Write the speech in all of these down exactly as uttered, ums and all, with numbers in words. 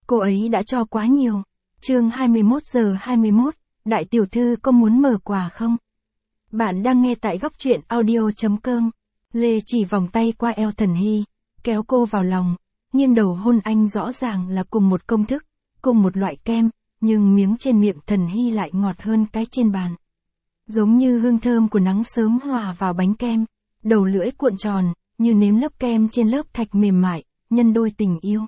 cô ấy đã cho quá nhiều. Chương hai mươi mốt giờ hai mươi mốt, đại tiểu thư có muốn mở quà không? Bạn đang nghe tại góc truyện audio chấm com. Lê chỉ vòng tay qua eo Thần Hy, kéo cô vào lòng, nghiêng đầu hôn anh, rõ ràng là cùng một công thức, cùng một loại kem, nhưng miếng trên miệng Thần Hy lại ngọt hơn cái trên bàn. Giống như hương thơm của nắng sớm hòa vào bánh kem, đầu lưỡi cuộn tròn, như nếm lớp kem trên lớp thạch mềm mại, nhân đôi tình yêu.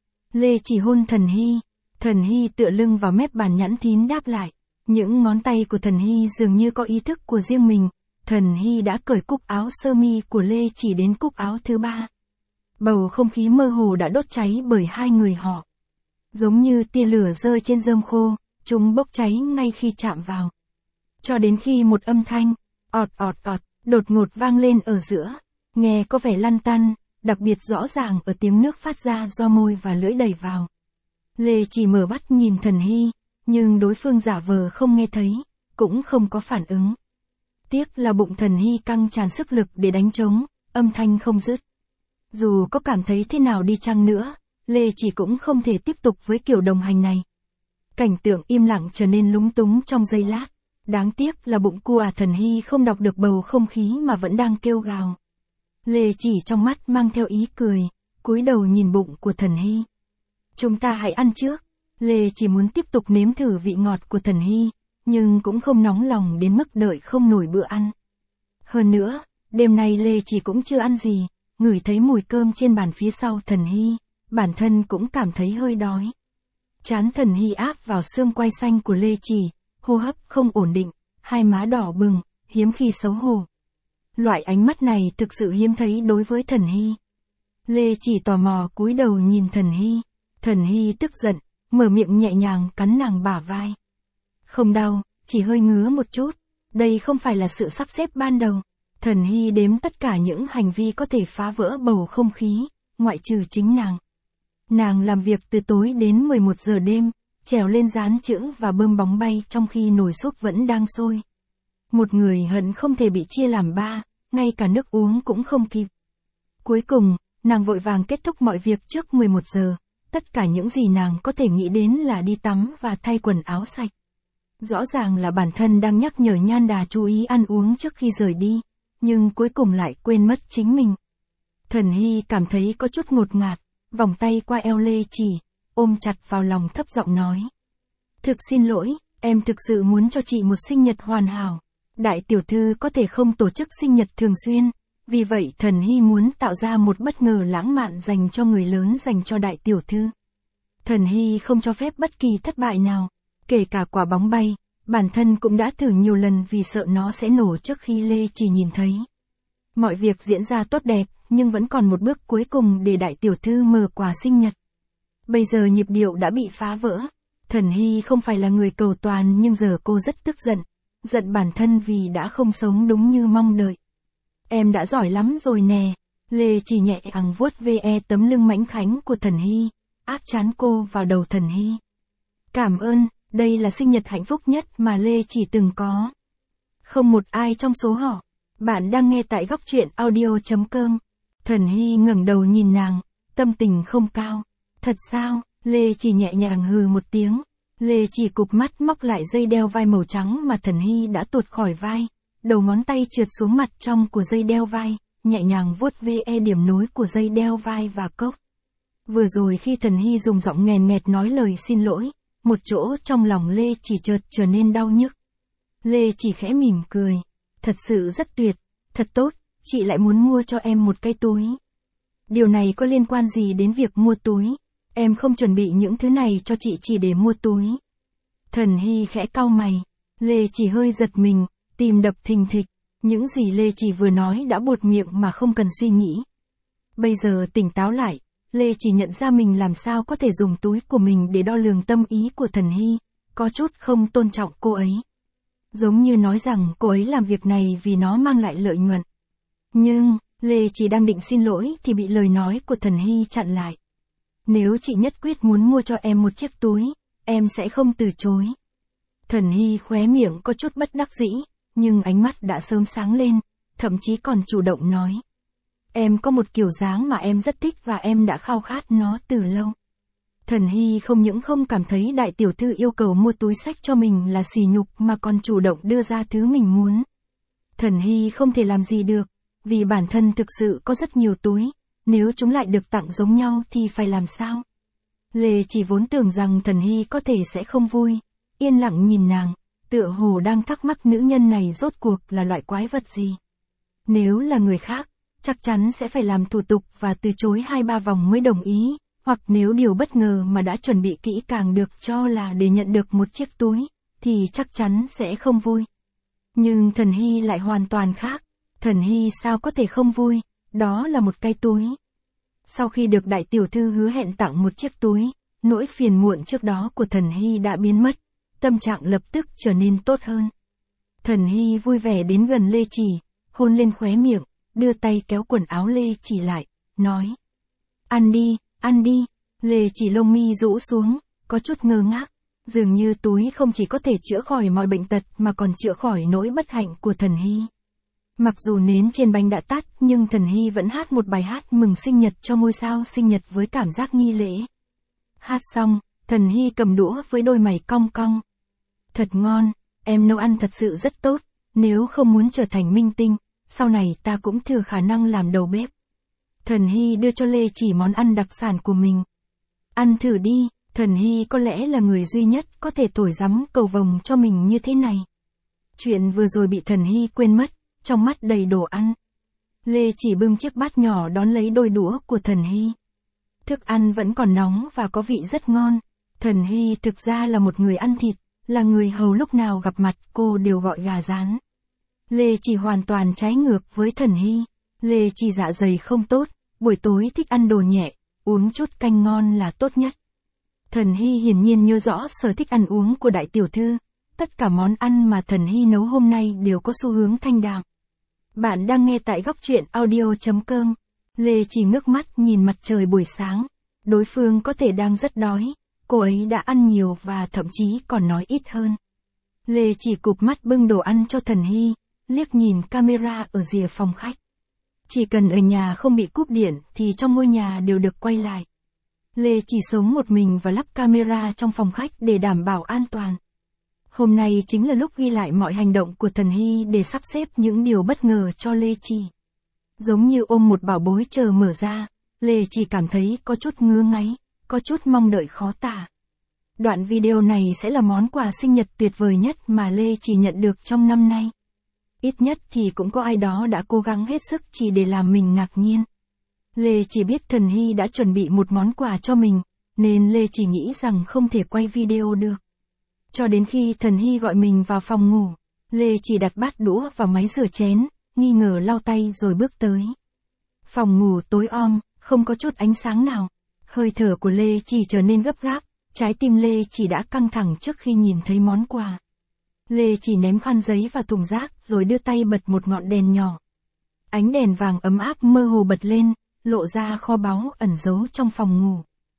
Lê chỉ hôn Thần Hy, Thần Hy tựa lưng vào mép bàn nhẵn thín đáp lại. Những ngón tay của Thần Hy dường như có ý thức của riêng mình. Thần Hy đã cởi cúc áo sơ mi của Lê chỉ đến cúc áo thứ ba. Bầu không khí mơ hồ đã đốt cháy bởi hai người họ. Giống như tia lửa rơi trên rơm khô, chúng bốc cháy ngay khi chạm vào. Cho đến khi một âm thanh, ọt ọt ọt, đột ngột vang lên ở giữa, nghe có vẻ lăn tăn, đặc biệt rõ ràng ở tiếng nước phát ra do môi và lưỡi đẩy vào. Lê chỉ mở mắt nhìn Thần Hy, nhưng đối phương giả vờ không nghe thấy, cũng không có phản ứng. Tiếc là bụng Thần Hy căng tràn sức lực để đánh trống, âm thanh không dứt. Dù có cảm thấy thế nào đi chăng nữa, Lê chỉ cũng không thể tiếp tục với kiểu đồng hành này. Cảnh tượng im lặng trở nên lúng túng trong giây lát. Đáng tiếc là bụng của Thần Hy không đọc được bầu không khí mà vẫn đang kêu gào. Lê chỉ trong mắt mang theo ý cười, cúi đầu nhìn bụng của Thần Hy. Chúng ta hãy ăn trước. Lê chỉ muốn tiếp tục nếm thử vị ngọt của Thần Hy, nhưng cũng không nóng lòng đến mức đợi không nổi bữa ăn. Hơn nữa, đêm nay Lê chỉ cũng chưa ăn gì, ngửi thấy mùi cơm trên bàn phía sau Thần Hy, bản thân cũng cảm thấy hơi đói. Trán Thần Hy áp vào xương quai xanh của Lê chỉ, hô hấp không ổn định, hai má đỏ bừng, hiếm khi xấu hổ. Loại ánh mắt này thực sự hiếm thấy đối với Thần Hy. Lê chỉ tò mò cúi đầu nhìn Thần Hy. Thần Hy tức giận, mở miệng nhẹ nhàng cắn nàng bả vai. Không đau, chỉ hơi ngứa một chút. Đây không phải là sự sắp xếp ban đầu. Thần Hy đếm tất cả những hành vi có thể phá vỡ bầu không khí, ngoại trừ chính nàng. Nàng làm việc từ tối đến mười một giờ đêm, trèo lên dán chữ và bơm bóng bay trong khi nồi súp vẫn đang sôi. Một người hận không thể bị chia làm ba, ngay cả nước uống cũng không kịp. Cuối cùng, nàng vội vàng kết thúc mọi việc trước mười một giờ. Tất cả những gì nàng có thể nghĩ đến là đi tắm và thay quần áo sạch. Rõ ràng là bản thân đang nhắc nhở Nhan Đà chú ý ăn uống trước khi rời đi, nhưng cuối cùng lại quên mất chính mình. Thần Hy cảm thấy có chút ngột ngạt, vòng tay qua eo Lê chỉ, ôm chặt vào lòng thấp giọng nói. Thực xin lỗi, em thực sự muốn cho chị một sinh nhật hoàn hảo. Đại tiểu thư có thể không tổ chức sinh nhật thường xuyên. Vì vậy Thần Hy muốn tạo ra một bất ngờ lãng mạn dành cho người lớn, dành cho đại tiểu thư. Thần Hy không cho phép bất kỳ thất bại nào, kể cả quả bóng bay, bản thân cũng đã thử nhiều lần vì sợ nó sẽ nổ trước khi Lê chỉ nhìn thấy. Mọi việc diễn ra tốt đẹp, nhưng vẫn còn một bước cuối cùng để đại tiểu thư mở quà sinh nhật. Bây giờ nhịp điệu đã bị phá vỡ. Thần Hy không phải là người cầu toàn, nhưng giờ cô rất tức giận, giận bản thân vì đã không sống đúng như mong đợi. Em đã giỏi lắm rồi nè. Lê chỉ nhẹ nhàng vuốt ve tấm lưng mảnh khảnh của Thần Hy, áp trán cô vào đầu Thần Hy. Cảm ơn, đây là sinh nhật hạnh phúc nhất mà Lê chỉ từng có. Không một ai trong số họ. Bạn đang nghe tại góc truyện audio chấm com. Thần Hy ngẩng đầu nhìn nàng, tâm tình không cao. Thật sao? Lê chỉ nhẹ nhàng hừ một tiếng. Lê chỉ cụp mắt móc lại dây đeo vai màu trắng mà Thần Hy đã tuột khỏi vai. Đầu ngón tay trượt xuống mặt trong của dây đeo vai, nhẹ nhàng vuốt ve điểm nối của dây đeo vai và cốc. Vừa rồi khi Thần Hy dùng giọng nghèn nghẹt nói lời xin lỗi, một chỗ trong lòng Lê chỉ chợt trở nên đau nhức. Lê chỉ khẽ mỉm cười. Thật sự rất tuyệt, thật tốt, chị lại muốn mua cho em một cái túi. Điều này có liên quan gì đến việc mua túi? Em không chuẩn bị những thứ này cho chị chỉ để mua túi. Thần Hy khẽ cau mày. Lê chỉ hơi giật mình. Tim đập thình thịch, những gì Lê chỉ vừa nói đã buột miệng mà không cần suy nghĩ. Bây giờ tỉnh táo lại, Lê chỉ nhận ra mình làm sao có thể dùng túi của mình để đo lường tâm ý của Thần Hy, có chút không tôn trọng cô ấy. Giống như nói rằng cô ấy làm việc này vì nó mang lại lợi nhuận. Nhưng, Lê chỉ đang định xin lỗi thì bị lời nói của Thần Hy chặn lại. Nếu chị nhất quyết muốn mua cho em một chiếc túi, em sẽ không từ chối. Thần Hy khóe miệng có chút bất đắc dĩ. Nhưng ánh mắt đã sớm sáng lên, thậm chí còn chủ động nói. Em có một kiểu dáng mà em rất thích và em đã khao khát nó từ lâu. Thần Hy không những không cảm thấy đại tiểu thư yêu cầu mua túi xách cho mình là sỉ nhục mà còn chủ động đưa ra thứ mình muốn. Thần Hy không thể làm gì được, vì bản thân thực sự có rất nhiều túi, nếu chúng lại được tặng giống nhau thì phải làm sao? Lê chỉ vốn tưởng rằng Thần Hy có thể sẽ không vui, yên lặng nhìn nàng, tựa hồ đang thắc mắc nữ nhân này rốt cuộc là loại quái vật gì. Nếu là người khác, chắc chắn sẽ phải làm thủ tục và từ chối hai ba vòng mới đồng ý, hoặc nếu điều bất ngờ mà đã chuẩn bị kỹ càng được cho là để nhận được một chiếc túi, thì chắc chắn sẽ không vui. Nhưng Thần Hy lại hoàn toàn khác, Thần Hy sao có thể không vui, đó là một cái túi. Sau khi được đại tiểu thư hứa hẹn tặng một chiếc túi, nỗi phiền muộn trước đó của Thần Hy đã biến mất, tâm trạng lập tức trở nên tốt hơn. Thần Hy vui vẻ đến gần Lê Chỉ, hôn lên khóe miệng, đưa tay kéo quần áo Lê Chỉ lại, nói. Ăn đi, ăn đi. Lê Chỉ lông mi rũ xuống, có chút ngơ ngác, dường như túi không chỉ có thể chữa khỏi mọi bệnh tật mà còn chữa khỏi nỗi bất hạnh của Thần Hy. Mặc dù nến trên bánh đã tắt nhưng Thần Hy vẫn hát một bài hát mừng sinh nhật cho ngôi sao sinh nhật với cảm giác nghi lễ. Hát xong, Thần Hy cầm đũa với đôi mày cong cong. Thật ngon, em nấu ăn thật sự rất tốt, nếu không muốn trở thành minh tinh, sau này ta cũng thừa khả năng làm đầu bếp. Thần Hy đưa cho Lê Chỉ món ăn đặc sản của mình. Ăn thử đi, Thần Hy có lẽ là người duy nhất có thể thổi rắm cầu vồng cho mình như thế này. Chuyện vừa rồi bị Thần Hy quên mất, trong mắt đầy đồ ăn. Lê Chỉ bưng chiếc bát nhỏ đón lấy đôi đũa của Thần Hy. Thức ăn vẫn còn nóng và có vị rất ngon. Thần Hy thực ra là một người ăn thịt, là người hầu lúc nào gặp mặt cô đều gọi gà rán. Lê Chỉ hoàn toàn trái ngược với Thần Hy. Lê Chỉ dạ dày không tốt, buổi tối thích ăn đồ nhẹ, uống chút canh ngon là tốt nhất. Thần Hy hiển nhiên nhớ rõ sở thích ăn uống của đại tiểu thư. Tất cả món ăn mà Thần Hy nấu hôm nay đều có xu hướng thanh đạm. Bạn đang nghe tại góc truyện audio chấm com. Lê Chỉ ngước mắt nhìn mặt trời buổi sáng. Đối phương có thể đang rất đói. Cô ấy đã ăn nhiều và thậm chí còn nói ít hơn. Lê Chỉ cụp mắt bưng đồ ăn cho Thần Hy, liếc nhìn camera ở rìa phòng khách. Chỉ cần ở nhà không bị cúp điện thì trong ngôi nhà đều được quay lại. Lê Chỉ sống một mình và lắp camera trong phòng khách để đảm bảo an toàn. Hôm nay chính là lúc ghi lại mọi hành động của Thần Hy để sắp xếp những điều bất ngờ cho Lê Chỉ. Giống như ôm một bảo bối chờ mở ra, Lê Chỉ cảm thấy có chút ngứa ngáy, có chút mong đợi khó tả. Đoạn video này sẽ là món quà sinh nhật tuyệt vời nhất mà Lê Chỉ nhận được trong năm nay. Ít nhất thì cũng có ai đó đã cố gắng hết sức chỉ để làm mình ngạc nhiên. Lê Chỉ biết Thần Hy đã chuẩn bị một món quà cho mình, nên Lê Chỉ nghĩ rằng không thể quay video được. Cho đến khi Thần Hy gọi mình vào phòng ngủ, Lê Chỉ đặt bát đũa vào máy rửa chén, nghi ngờ lau tay rồi bước tới. Phòng ngủ tối om, không có chút ánh sáng nào. Hơi thở của Lê Chỉ trở nên gấp gáp, trái tim Lê Chỉ đã căng thẳng trước khi nhìn thấy món quà. Lê Chỉ ném khăn giấy vào thùng rác rồi đưa tay bật một ngọn đèn nhỏ. Ánh đèn vàng ấm áp mơ hồ bật lên, lộ ra kho báu ẩn giấu trong phòng ngủ.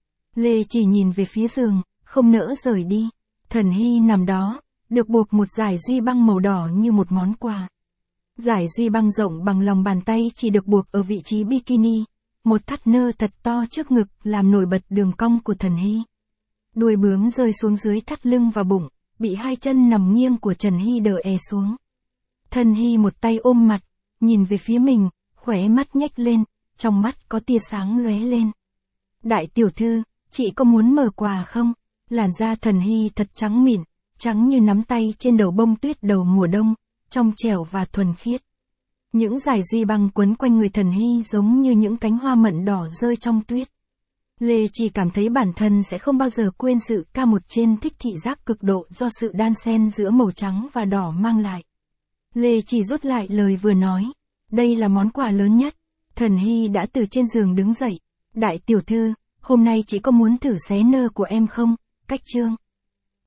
Lê Chỉ nhìn về phía giường, không nỡ rời đi. Thần Hy nằm đó, được buộc một dải duy băng màu đỏ như một món quà. Dải duy băng rộng bằng lòng bàn tay chỉ được buộc ở vị trí bikini, một thắt nơ thật to trước ngực làm nổi bật đường cong của Thần Hy. Đuôi bướm rơi xuống dưới thắt lưng và bụng, bị hai chân nằm nghiêng của Trần Hy đỡ è xuống. Thần Hy một tay ôm mặt, nhìn về phía mình, khóe mắt nhếch lên, trong mắt có tia sáng lóe lên. Đại tiểu thư, chị có muốn mở quà không? Làn da Thần Hy thật trắng mịn, trắng như nắm tay trên đầu bông tuyết đầu mùa đông, trong trẻo và thuần khiết. Những dải duy băng quấn quanh người Thần Hy giống như những cánh hoa mận đỏ rơi trong tuyết. Lê Chỉ cảm thấy bản thân sẽ không bao giờ quên sự ca một trên thích thị giác cực độ do sự đan xen giữa màu trắng và đỏ mang lại. Lê Chỉ rút lại lời vừa nói. Đây là món quà lớn nhất. Thần Hy đã từ trên giường đứng dậy. Đại tiểu thư, hôm nay chị có muốn thử xé nơ của em không? Cách chương.